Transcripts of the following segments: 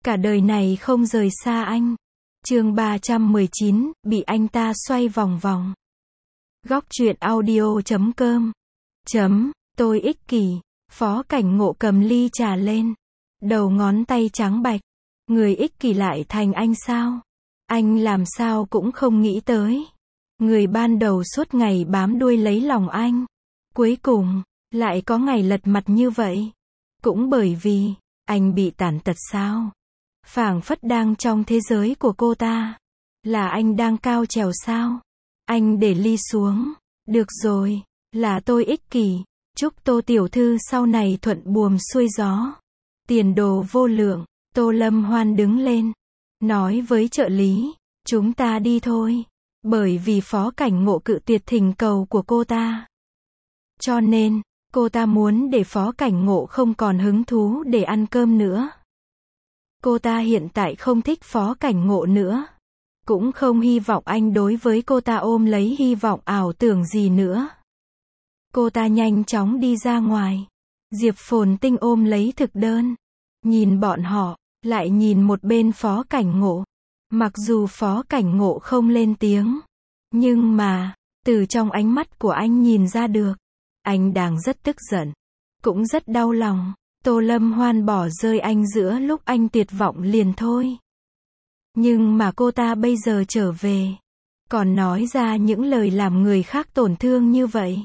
Cả đời này không rời xa anh. Chương 319, bị anh ta xoay vòng vòng. Góc truyện audio.com. Tôi ích kỷ. Phó Cảnh Ngộ cầm ly trà lên. Đầu ngón tay trắng bạch. Người ích kỷ lại thành anh sao? Anh làm sao cũng không nghĩ tới. Người ban đầu suốt ngày bám đuôi lấy lòng anh. Cuối cùng, lại có ngày lật mặt như vậy. Cũng bởi vì, anh bị tàn tật sao? Phảng phất đang trong thế giới của cô ta. Là anh đang cao trèo sao? Anh để ly xuống. Được rồi, là tôi ích kỷ. Chúc Tô tiểu thư sau này thuận buồm xuôi gió. Tiền đồ vô lượng. Tô Lâm Hoan đứng lên. Nói với trợ lý, chúng ta đi thôi. Bởi vì Phó Cảnh Ngộ cự tuyệt thỉnh cầu của cô ta. Cho nên, cô ta muốn để Phó Cảnh Ngộ không còn hứng thú để ăn cơm nữa. Cô ta hiện tại không thích Phó Cảnh Ngộ nữa. Cũng không hy vọng anh đối với cô ta ôm lấy hy vọng ảo tưởng gì nữa. Cô ta nhanh chóng đi ra ngoài. Diệp Phồn Tinh ôm lấy thực đơn. Nhìn bọn họ, lại nhìn một bên Phó Cảnh Ngộ. Mặc dù Phó Cảnh Ngộ không lên tiếng. Nhưng mà, từ trong ánh mắt của anh nhìn ra được. Anh đang rất tức giận. Cũng rất đau lòng. Tô Lâm Hoan bỏ rơi anh giữa lúc anh tuyệt vọng liền thôi. Nhưng mà cô ta bây giờ trở về. Còn nói ra những lời làm người khác tổn thương như vậy.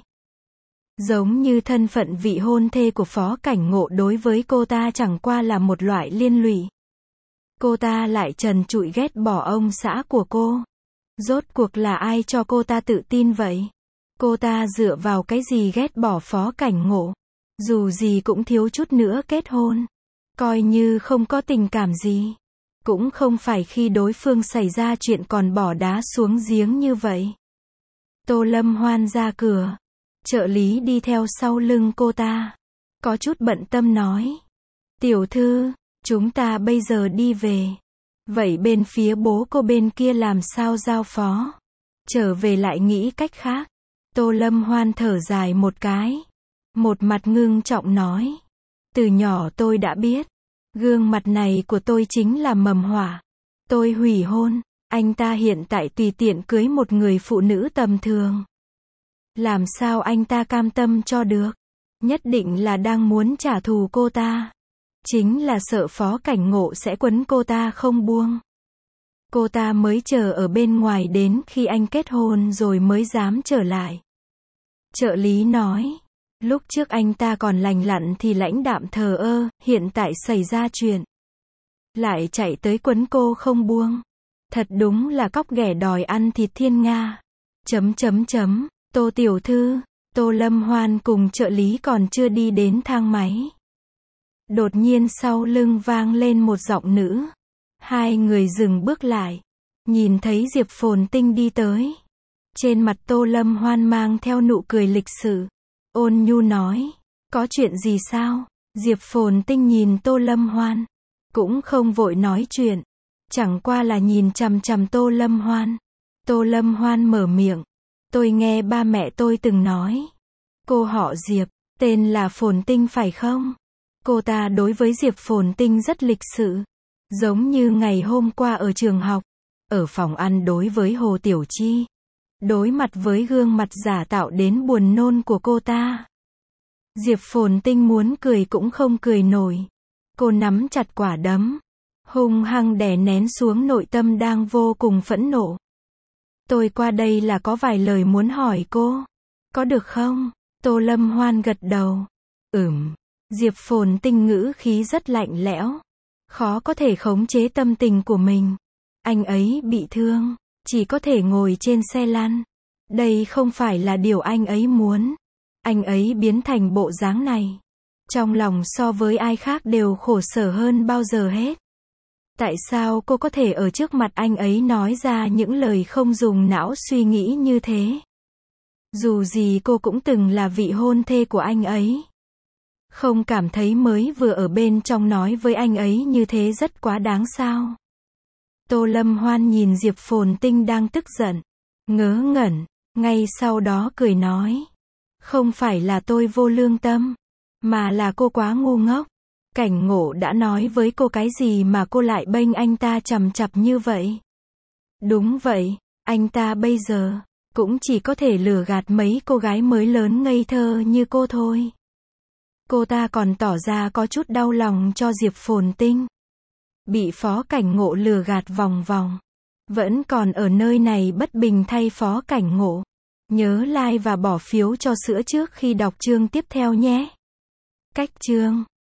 Giống như thân phận vị hôn thê của Phó Cảnh Ngộ đối với cô ta chẳng qua là một loại liên lụy. Cô ta lại trần trụi ghét bỏ ông xã của cô. Rốt cuộc là ai cho cô ta tự tin vậy? Cô ta dựa vào cái gì ghét bỏ Phó Cảnh Ngộ? Dù gì cũng thiếu chút nữa kết hôn. Coi như không có tình cảm gì. Cũng không phải khi đối phương xảy ra chuyện còn bỏ đá xuống giếng như vậy. Tô Lâm Hoan ra cửa. Trợ lý đi theo sau lưng cô ta. Có chút bận tâm nói. Tiểu thư, chúng ta bây giờ đi về. Vậy bên phía bố cô bên kia làm sao giao phó? Trở về lại nghĩ cách khác. Tô Lâm Hoan thở dài một cái. Một mặt ngưng trọng nói. Từ nhỏ tôi đã biết. Gương mặt này của tôi chính là mầm họa. Tôi hủy hôn. Anh ta hiện tại tùy tiện cưới một người phụ nữ tầm thường. Làm sao anh ta cam tâm cho được? Nhất định là đang muốn trả thù cô ta. Chính là sợ Phó Cảnh Ngộ sẽ quấn cô ta không buông. Cô ta mới chờ ở bên ngoài đến khi anh kết hôn rồi mới dám trở lại. Trợ lý nói. Lúc trước anh ta còn lành lặn thì lãnh đạm thờ ơ, hiện tại xảy ra chuyện. Lại chạy tới quấn cô không buông. Thật đúng là cóc ghẻ đòi ăn thịt thiên nga. Tô tiểu thư, Tô Lâm Hoan cùng trợ lý còn chưa đi đến thang máy. Đột nhiên sau lưng vang lên một giọng nữ. Hai người dừng bước lại. Nhìn thấy Diệp Phồn Tinh đi tới. Trên mặt Tô Lâm Hoan mang theo nụ cười lịch sự. Ôn nhu nói. Có chuyện gì sao? Diệp Phồn Tinh nhìn Tô Lâm Hoan. Cũng không vội nói chuyện. Chẳng qua là nhìn chằm chằm Tô Lâm Hoan. Tô Lâm Hoan mở miệng. Tôi nghe ba mẹ tôi từng nói. Cô họ Diệp, tên là Phồn Tinh phải không? Cô ta đối với Diệp Phồn Tinh rất lịch sự. Giống như ngày hôm qua ở trường học. Ở phòng ăn đối với Hồ Tiểu Chi. Đối mặt với gương mặt giả tạo đến buồn nôn của cô ta. Diệp Phồn Tinh muốn cười cũng không cười nổi. Cô nắm chặt quả đấm. Hung hăng đè nén xuống nội tâm đang vô cùng phẫn nộ. Tôi qua đây là có vài lời muốn hỏi cô. Có được không? Tô Lâm Hoan gật đầu. Diệp Phồn Tinh ngữ khí rất lạnh lẽo. Khó có thể khống chế tâm tình của mình. Anh ấy bị thương. Chỉ có thể ngồi trên xe lăn. Đây không phải là điều anh ấy muốn. Anh ấy biến thành bộ dáng này. Trong lòng so với ai khác đều khổ sở hơn bao giờ hết. Tại sao cô có thể ở trước mặt anh ấy nói ra những lời không dùng não suy nghĩ như thế? Dù gì cô cũng từng là vị hôn thê của anh ấy. Không cảm thấy mới vừa ở bên trong nói với anh ấy như thế rất quá đáng sao? Tô Lâm Hoan nhìn Diệp Phồn Tinh đang tức giận. Ngớ ngẩn. Ngay sau đó cười nói. Không phải là tôi vô lương tâm. Mà là cô quá ngu ngốc. Cảnh Ngộ đã nói với cô cái gì mà cô lại bênh anh ta chằm chặp như vậy? Đúng vậy, anh ta bây giờ cũng chỉ có thể lừa gạt mấy cô gái mới lớn ngây thơ như cô thôi. Cô ta còn tỏ ra có chút đau lòng cho Diệp Phồn Tinh. Bị Phó Cảnh Ngộ lừa gạt vòng vòng. Vẫn còn ở nơi này bất bình thay Phó Cảnh Ngộ. Nhớ like và bỏ phiếu cho sữa trước khi đọc chương tiếp theo nhé. Cách chương